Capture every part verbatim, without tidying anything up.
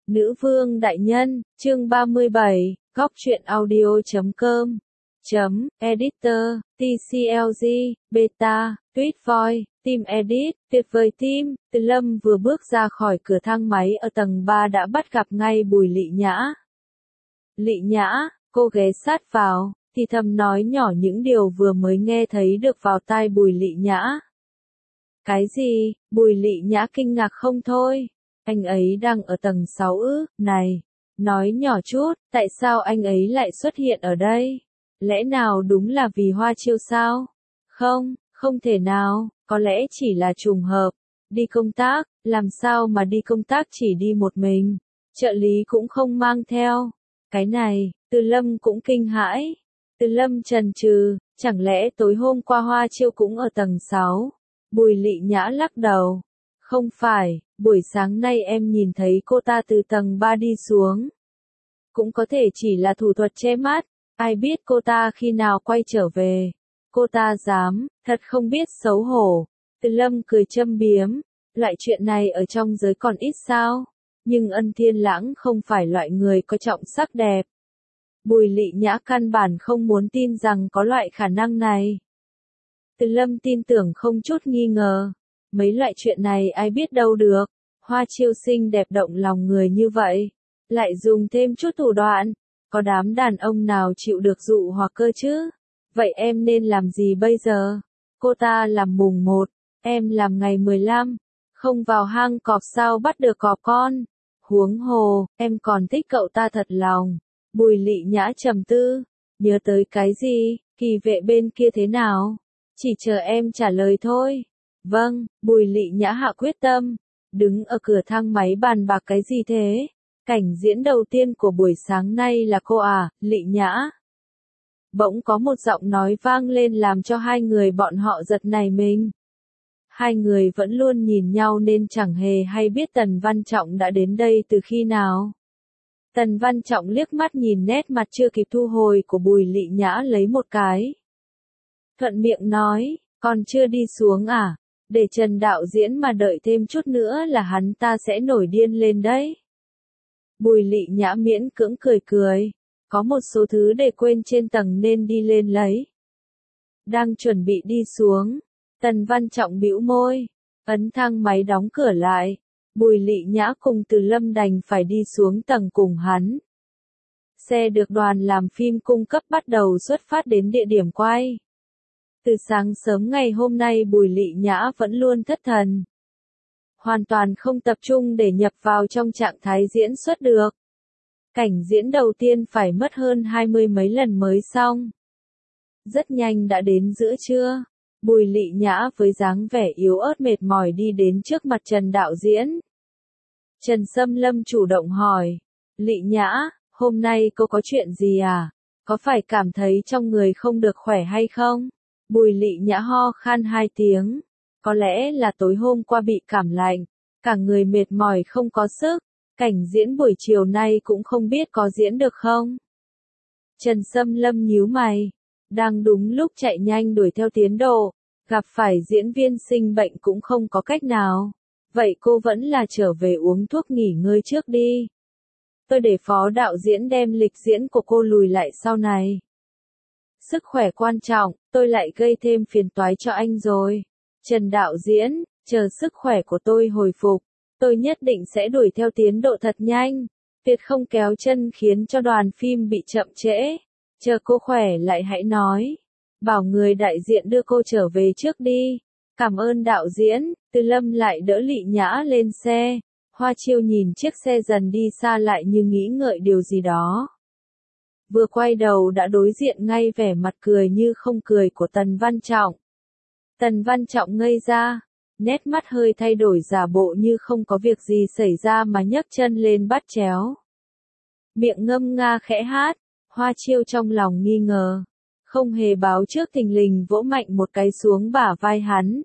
Nữ vương đại nhân, chương ba mươi bảy, góc truyện audio chấm com, chấm, editor, tê xê lờ giê, beta, tweet voice, team edit, tuyệt vời team, Từ Lâm vừa bước ra khỏi cửa thang máy ở tầng ba đã bắt gặp ngay Bùi Lị Nhã. Lị Nhã, cô ghé sát vào, thì thầm nói nhỏ những điều vừa mới nghe thấy được vào tai Bùi Lị Nhã. Cái gì? Bùi Lị Nhã kinh ngạc không thôi. Anh ấy đang ở tầng sáu ư? Này, nói nhỏ chút, tại sao anh ấy lại xuất hiện ở đây? Lẽ nào đúng là vì Hoa Chiêu sao? Không, không thể nào, có lẽ chỉ là trùng hợp. Đi công tác, làm sao mà đi công tác chỉ đi một mình? Trợ lý cũng không mang theo. Cái này, Từ Lâm cũng kinh hãi. Từ Lâm chần chừ, chẳng lẽ tối hôm qua Hoa Chiêu cũng ở tầng sáu? Bùi Lị Nhã lắc đầu. Không phải, buổi sáng nay em nhìn thấy cô ta từ tầng ba đi xuống. Cũng có thể chỉ là thủ thuật che mắt, ai biết cô ta khi nào quay trở về. Cô ta dám, thật không biết xấu hổ. Từ Lâm cười châm biếm, loại chuyện này ở trong giới còn ít sao, nhưng Ân Thiên Lãng không phải loại người có trọng sắc đẹp. Bùi Lị Nhã căn bản không muốn tin rằng có loại khả năng này. Từ Lâm tin tưởng không chút nghi ngờ. Mấy loại chuyện này ai biết đâu được. Hoa Chiêu xinh đẹp động lòng người như vậy, lại dùng thêm chút thủ đoạn. Có đám đàn ông nào chịu được dụ hoặc cơ chứ? Vậy em nên làm gì bây giờ? Cô ta làm mùng một, em làm ngày mười lăm. Không vào hang cọp sao bắt được cọp con? Huống hồ, em còn thích cậu ta thật lòng. Bùi Lị Nhã trầm tư, nhớ tới cái gì? Kỳ vệ bên kia thế nào? Chỉ chờ em trả lời thôi. Vâng, Bùi Lị Nhã hạ quyết tâm. Đứng ở cửa thang máy bàn bạc cái gì thế? Cảnh diễn đầu tiên của buổi sáng nay là cô à, Lị Nhã. Bỗng có một giọng nói vang lên làm cho hai người bọn họ giật nảy mình. Hai người vẫn luôn nhìn nhau nên chẳng hề hay biết Tần Văn Trọng đã đến đây từ khi nào. Tần Văn Trọng liếc mắt nhìn nét mặt chưa kịp thu hồi của Bùi Lị Nhã lấy một cái. Thuận miệng nói, còn chưa đi xuống à? Để Trần đạo diễn mà đợi thêm chút nữa là hắn ta sẽ nổi điên lên đấy. Bùi Lị Nhã miễn cưỡng cười cười. Có một số thứ để quên trên tầng nên đi lên lấy. Đang chuẩn bị đi xuống. Tần Văn Trọng bĩu môi. Ấn thang máy đóng cửa lại. Bùi Lị Nhã cùng Từ Lâm đành phải đi xuống tầng cùng hắn. Xe được đoàn làm phim cung cấp bắt đầu xuất phát đến địa điểm quay. Từ sáng sớm ngày hôm nay Bùi Lị Nhã vẫn luôn thất thần. Hoàn toàn không tập trung để nhập vào trong trạng thái diễn xuất được. Cảnh diễn đầu tiên phải mất hơn hai mươi mấy lần mới xong. Rất nhanh đã đến giữa trưa. Bùi Lị Nhã với dáng vẻ yếu ớt mệt mỏi đi đến trước mặt Trần đạo diễn. Trần Sâm Lâm chủ động hỏi. Lị Nhã, hôm nay cô có chuyện gì à? Có phải cảm thấy trong người không được khỏe hay không? Bùi Lị Nhã ho khan hai tiếng. Có lẽ là tối hôm qua bị cảm lạnh. Cả người mệt mỏi không có sức. Cảnh diễn buổi chiều nay cũng không biết có diễn được không? Trần Sâm Lâm nhíu mày. Đang đúng lúc chạy nhanh đuổi theo tiến độ. Gặp phải diễn viên sinh bệnh cũng không có cách nào. Vậy cô vẫn là trở về uống thuốc nghỉ ngơi trước đi. Tôi để phó đạo diễn đem lịch diễn của cô lùi lại sau này. Sức khỏe quan trọng, tôi lại gây thêm phiền toái cho anh rồi. Trần đạo diễn, chờ sức khỏe của tôi hồi phục. Tôi nhất định sẽ đuổi theo tiến độ thật nhanh. Tuyệt không kéo chân khiến cho đoàn phim bị chậm trễ. Chờ cô khỏe lại hãy nói. Bảo người đại diện đưa cô trở về trước đi. Cảm ơn đạo diễn. Từ Lâm lại đỡ Lị Nhã lên xe. Hoa Chiêu nhìn chiếc xe dần đi xa lại như nghĩ ngợi điều gì đó. Vừa quay đầu đã đối diện ngay vẻ mặt cười như không cười của Tần Văn Trọng. Tần Văn Trọng ngây ra. Nét mắt hơi thay đổi giả bộ như không có việc gì xảy ra mà nhấc chân lên bắt chéo. Miệng ngâm nga khẽ hát. Hoa Chiêu trong lòng nghi ngờ. Không hề báo trước thình lình vỗ mạnh một cái xuống bả vai hắn.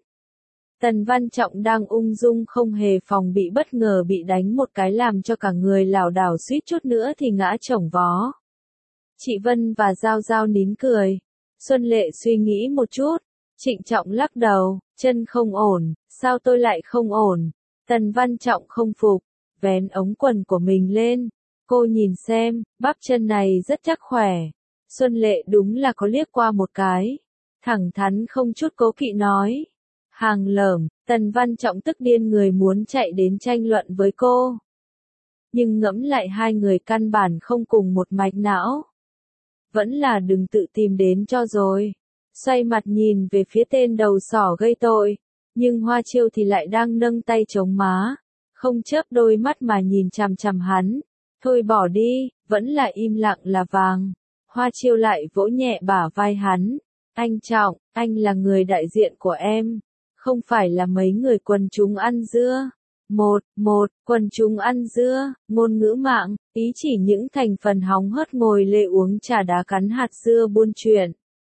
Tần Văn Trọng đang ung dung không hề phòng bị bất ngờ bị đánh một cái làm cho cả người lảo đảo suýt chút nữa thì ngã chổng vó. Chị Vân và Giao Giao nín cười. Xuân Lệ suy nghĩ một chút. Trịnh trọng lắc đầu, chân không ổn, sao tôi lại không ổn? Tần Văn Trọng không phục. vén ống quần của mình lên. Cô nhìn xem, bắp chân này rất chắc khỏe. Xuân Lệ đúng là có liếc qua một cái. Thẳng thắn không chút cố kỵ nói. Hàng lởm, Tần Văn Trọng tức điên người muốn chạy đến tranh luận với cô. Nhưng ngẫm lại hai người căn bản không cùng một mạch não. Vẫn là đừng tự tìm đến cho rồi. Xoay mặt nhìn về phía tên đầu sỏ gây tội. Nhưng Hoa Chiêu thì lại đang nâng tay chống má. Không chớp đôi mắt mà nhìn chằm chằm hắn. Thôi bỏ đi, vẫn là im lặng là vàng. Hoa Chiêu lại vỗ nhẹ bả vai hắn. Anh Trọng, anh là người đại diện của em. Không phải là mấy người quần chúng ăn dưa. Một, một, quần chúng ăn dưa, ngôn ngữ mạng, ý chỉ những thành phần hóng hớt ngồi lê uống trà đá cắn hạt dưa buôn chuyện.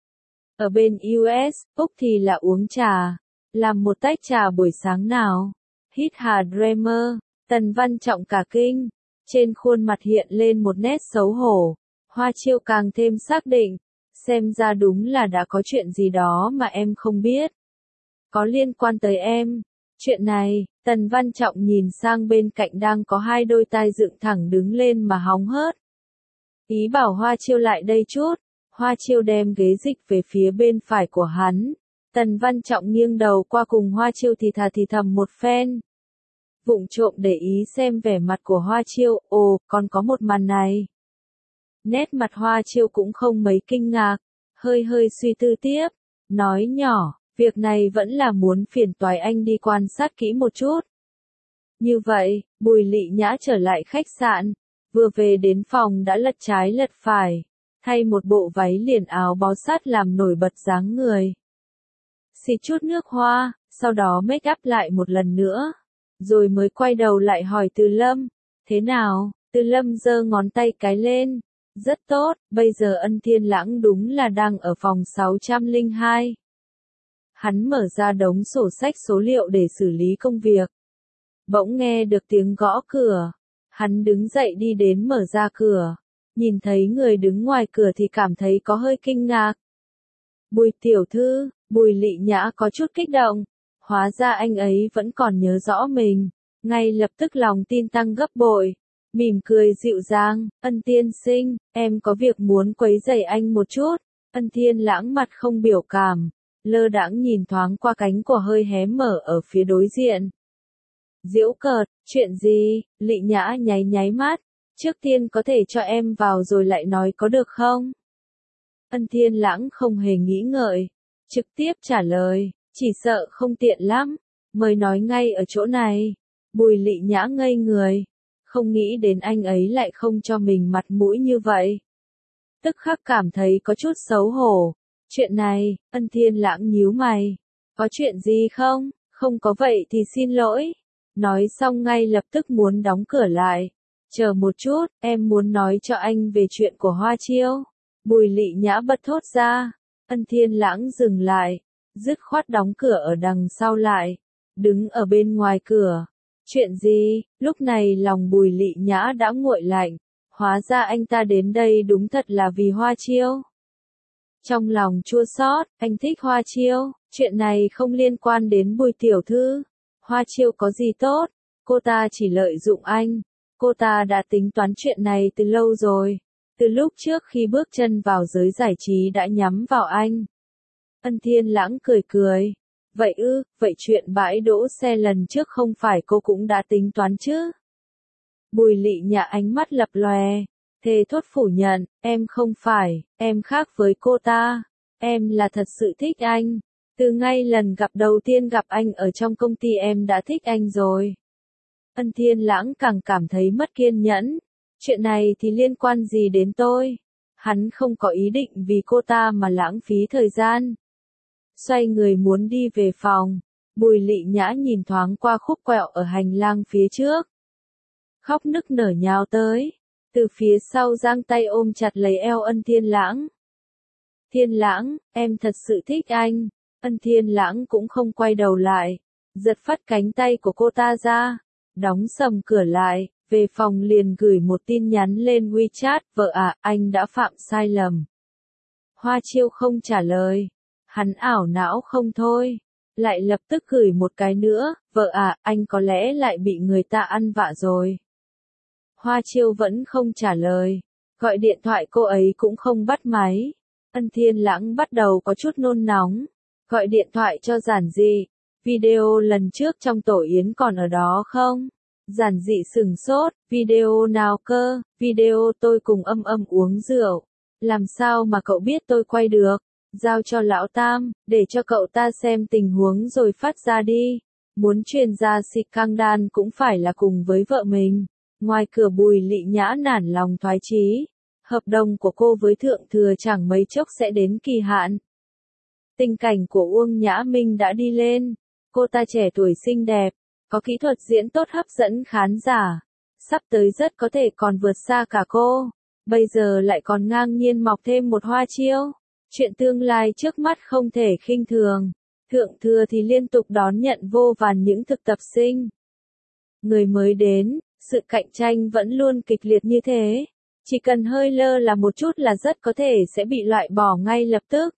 Ở bên u ét, Úc thì là uống trà. Làm một tách trà buổi sáng nào. Hít hà Dreamer, Tần Văn Trọng cả kinh. Trên khuôn mặt hiện lên một nét xấu hổ. Hoa Chiêu càng thêm xác định. Xem ra đúng là đã có chuyện gì đó mà em không biết. Có liên quan tới em. Chuyện này, Tần Văn Trọng nhìn sang bên cạnh đang có hai đôi tai dựng thẳng đứng lên mà hóng hớt. Ý bảo Hoa Chiêu lại đây chút. Hoa Chiêu đem ghế dịch về phía bên phải của hắn. Tần Văn Trọng nghiêng đầu qua cùng Hoa Chiêu thì thà thì thầm một phen. Vụng trộm để ý xem vẻ mặt của Hoa Chiêu, ồ, còn có một màn này. Nét mặt Hoa Chiêu cũng không mấy kinh ngạc, hơi hơi suy tư tiếp, nói nhỏ, việc này vẫn là muốn phiền toái anh đi quan sát kỹ một chút. Như vậy, Bùi Lị Nhã trở lại khách sạn, vừa về đến phòng đã lật trái lật phải, thay một bộ váy liền áo bó sát làm nổi bật dáng người. Xịt chút nước hoa, sau đó make up lại một lần nữa, rồi mới quay đầu lại hỏi Từ Lâm, thế nào? Từ Lâm giơ ngón tay cái lên. Rất tốt, bây giờ Ân Thiên Lãng đúng là đang ở phòng sáu trăm lẻ hai. Hắn mở ra đống sổ sách số liệu để xử lý công việc. Bỗng nghe được tiếng gõ cửa. Hắn đứng dậy đi đến mở ra cửa. Nhìn thấy người đứng ngoài cửa thì cảm thấy có hơi kinh ngạc. Bùi tiểu thư, Bùi Lị Nhã có chút kích động. Hóa ra anh ấy vẫn còn nhớ rõ mình. Ngay lập tức lòng tin tăng gấp bội. Mỉm cười dịu dàng, Ân tiên sinh, em có việc muốn quấy rầy anh một chút. Ân Thiên Lãng mặt không biểu cảm, lơ đãng nhìn thoáng qua cánh của hơi hé mở ở phía đối diện. Giễu cợt, chuyện gì? Lị Nhã nháy nháy mắt, trước tiên có thể cho em vào rồi lại nói có được không? Ân Thiên Lãng không hề nghĩ ngợi, trực tiếp trả lời, chỉ sợ không tiện lắm, mời nói ngay ở chỗ này. Bùi Lị Nhã ngây người. Không nghĩ đến anh ấy lại không cho mình mặt mũi như vậy. Tức khắc cảm thấy có chút xấu hổ. Chuyện này, Ân Thiên Lãng nhíu mày. Có chuyện gì không? Không có vậy thì xin lỗi. Nói xong ngay lập tức muốn đóng cửa lại. Chờ một chút, em muốn nói cho anh về chuyện của Hoa Chiêu. Bùi Lị Nhã bật thốt ra. Ân Thiên Lãng dừng lại. Dứt khoát đóng cửa ở đằng sau lại. Đứng ở bên ngoài cửa. Chuyện gì? Lúc này lòng Bùi Lị Nhã đã nguội lạnh. Hóa ra anh ta đến đây đúng thật là vì Hoa Chiêu. Trong lòng chua xót, anh thích Hoa Chiêu. Chuyện này không liên quan đến Bùi tiểu thư. Hoa Chiêu có gì tốt? Cô ta chỉ lợi dụng anh. Cô ta đã tính toán chuyện này từ lâu rồi. Từ lúc trước khi bước chân vào giới giải trí đã nhắm vào anh. Ân Thiên Lãng cười cười. Vậy ư, vậy chuyện bãi đỗ xe lần trước không phải cô cũng đã tính toán chứ? Bùi Lị Nhã ánh mắt lập lòe, thề thốt phủ nhận, em không phải, em khác với cô ta, em là thật sự thích anh. Từ ngay lần gặp đầu tiên gặp anh ở trong công ty em đã thích anh rồi. Ân Thiên Lãng càng cảm thấy mất kiên nhẫn, chuyện này thì liên quan gì đến tôi? Hắn không có ý định vì cô ta mà lãng phí thời gian. Xoay người muốn đi về phòng, Bùi Lị Nhã nhìn thoáng qua khúc quẹo ở hành lang phía trước. Khóc nức nở nhào tới, từ phía sau giang tay ôm chặt lấy eo Ân Thiên Lãng. Thiên Lãng, em thật sự thích anh. Ân Thiên Lãng cũng không quay đầu lại, giật phắt cánh tay của cô ta ra, đóng sầm cửa lại, về phòng liền gửi một tin nhắn lên WeChat, vợ à, anh đã phạm sai lầm. Hoa Chiêu không trả lời. Hắn ảo não không thôi. lại lập tức gửi một cái nữa, vợ à, anh có lẽ lại bị người ta ăn vạ rồi. Hoa Chiêu vẫn không trả lời, gọi điện thoại cô ấy cũng không bắt máy. Ân Thiên Lãng bắt đầu có chút nôn nóng, gọi điện thoại cho Giản Dị, video lần trước trong tổ yến còn ở đó không? Giản Dị sừng sốt, video nào cơ? Video tôi cùng Âm Âm uống rượu. Làm sao mà cậu biết tôi quay được? Giao cho lão Tam, để cho cậu ta xem tình huống rồi phát ra đi. Muốn truyền ra scandal cũng phải là cùng với vợ mình. Ngoài cửa Bùi Lị Nhã nản lòng thoái chí. Hợp đồng của cô với Thượng Thừa chẳng mấy chốc sẽ đến kỳ hạn. Tình cảnh của Uông Nhã Minh đã đi lên. Cô ta trẻ tuổi xinh đẹp, có kỹ thuật diễn tốt hấp dẫn khán giả. Sắp tới rất có thể còn vượt xa cả cô. Bây giờ lại còn ngang nhiên mọc thêm một Hoa Chiêu. Chuyện tương lai trước mắt không thể khinh thường. Thượng Thừa thì liên tục đón nhận vô vàn những thực tập sinh. Người mới đến, sự cạnh tranh vẫn luôn kịch liệt như thế. Chỉ cần hơi lơ là một chút là rất có thể sẽ bị loại bỏ ngay lập tức.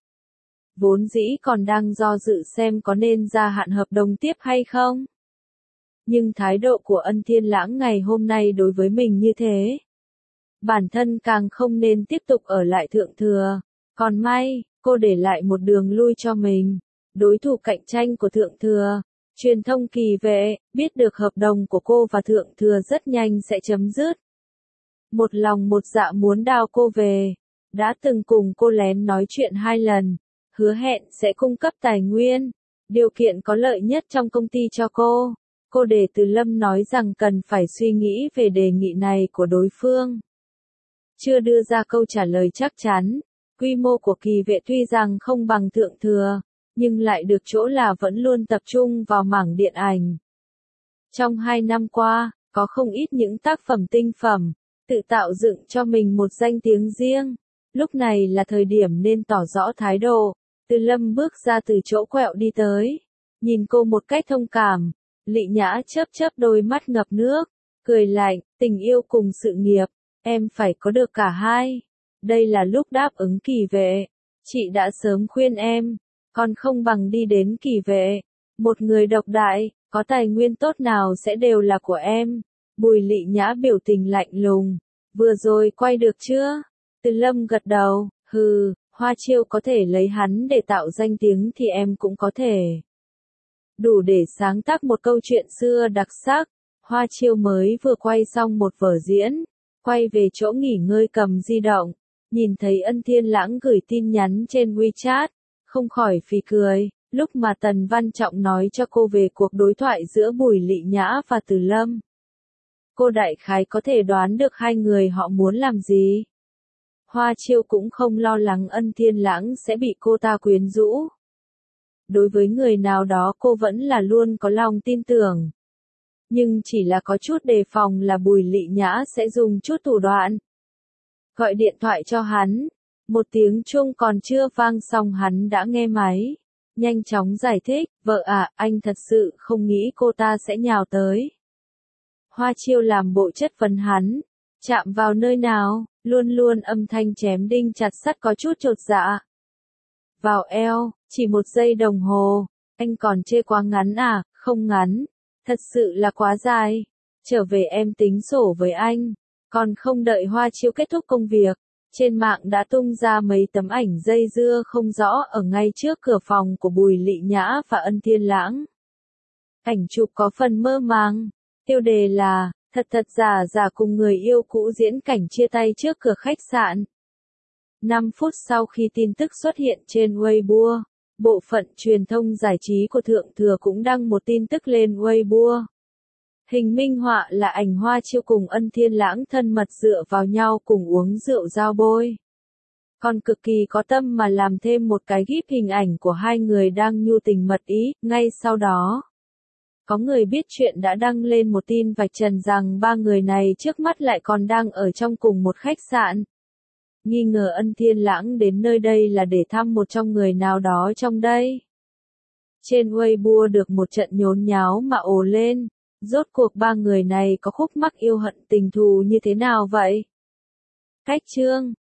Vốn dĩ còn đang do dự xem có nên gia hạn hợp đồng tiếp hay không. Nhưng thái độ của Ân Thiên Lãng ngày hôm nay đối với mình như thế. Bản thân càng không nên tiếp tục ở lại Thượng Thừa. Còn may, cô để lại một đường lui cho mình. Đối thủ cạnh tranh của Thượng Thừa, truyền thông Kỳ Vệ, biết được hợp đồng của cô và Thượng Thừa rất nhanh sẽ chấm dứt. Một lòng một dạ muốn đào cô về. Đã từng cùng cô lén nói chuyện hai lần. Hứa hẹn sẽ cung cấp tài nguyên, điều kiện có lợi nhất trong công ty cho cô. Cô để Từ Lâm nói rằng cần phải suy nghĩ về đề nghị này của đối phương. Chưa đưa ra câu trả lời chắc chắn, quy mô của Kỳ Vệ tuy rằng không bằng Thượng Thừa, nhưng lại được chỗ là vẫn luôn tập trung vào mảng điện ảnh. Trong hai năm qua, có không ít những tác phẩm tinh phẩm, tự tạo dựng cho mình một danh tiếng riêng. Lúc này là thời điểm nên tỏ rõ thái độ. Từ Lâm bước ra từ chỗ quẹo đi tới, nhìn cô một cách thông cảm. Lị Nhã chớp chớp đôi mắt ngập nước, cười lạnh, tình yêu cùng sự nghiệp, em phải có được cả hai. Đây là lúc đáp ứng Kỳ Vệ. Chị đã sớm khuyên em, còn không bằng đi đến Kỳ Vệ. Một người độc đại, có tài nguyên tốt nào sẽ đều là của em. Bùi Lị Nhã biểu tình lạnh lùng, vừa rồi quay được chưa? Từ Lâm gật đầu, hừ. Hoa Chiêu có thể lấy hắn để tạo danh tiếng thì em cũng có thể. Đủ để sáng tác một câu chuyện xưa đặc sắc. Hoa Chiêu mới vừa quay xong một vở diễn, quay về chỗ nghỉ ngơi cầm di động, nhìn thấy Ân Thiên Lãng gửi tin nhắn trên WeChat, không khỏi phì cười, lúc mà Tần Văn Trọng nói cho cô về cuộc đối thoại giữa Bùi Lị Nhã và Từ Lâm. Cô đại khái có thể đoán được hai người họ muốn làm gì. Hoa Chiêu cũng không lo lắng Ân Thiên Lãng sẽ bị cô ta quyến rũ. Đối với người nào đó cô vẫn là luôn có lòng tin tưởng. Nhưng chỉ là có chút đề phòng là Bùi Lị Nhã sẽ dùng chút thủ đoạn. Gọi điện thoại cho hắn. Một tiếng chuông còn chưa vang xong hắn đã nghe máy. Nhanh chóng giải thích, vợ à, anh thật sự không nghĩ cô ta sẽ nhào tới. Hoa Chiêu làm bộ chất vấn hắn. Chạm vào nơi nào, luôn luôn âm thanh chém đinh chặt sắt có chút chột dạ. Vào eo, chỉ một giây đồng hồ, anh còn chê quá ngắn à, không ngắn, thật sự là quá dài. Trở về em tính sổ với anh, còn không đợi Hoa Chiêu kết thúc công việc. Trên mạng đã tung ra mấy tấm ảnh dây dưa không rõ ở ngay trước cửa phòng của Bùi Lị Nhã và Ân Thiên Lãng. Ảnh chụp có phần mơ màng, tiêu đề là thật thật giả giả cùng người yêu cũ diễn cảnh chia tay trước cửa khách sạn. năm phút sau khi tin tức xuất hiện trên Weibo, bộ phận truyền thông giải trí của Thượng Thừa cũng đăng một tin tức lên Weibo. Hình minh họa là ảnh Hoa Chiêu cùng Ân Thiên Lãng thân mật dựa vào nhau cùng uống rượu giao bôi. Còn cực kỳ có tâm mà làm thêm một cái gif hình ảnh của hai người đang nhu tình mật ý, ngay sau đó. Có người biết chuyện đã đăng lên một tin vạch trần rằng ba người này trước mắt lại còn đang ở trong cùng một khách sạn. Nghi ngờ Ân Thiên Lãng đến nơi đây là để thăm một trong người nào đó trong đây. Trên Weibo được một trận nhốn nháo mà ồ lên. Rốt cuộc ba người này có khúc mắc yêu hận tình thù như thế nào vậy? Cách chương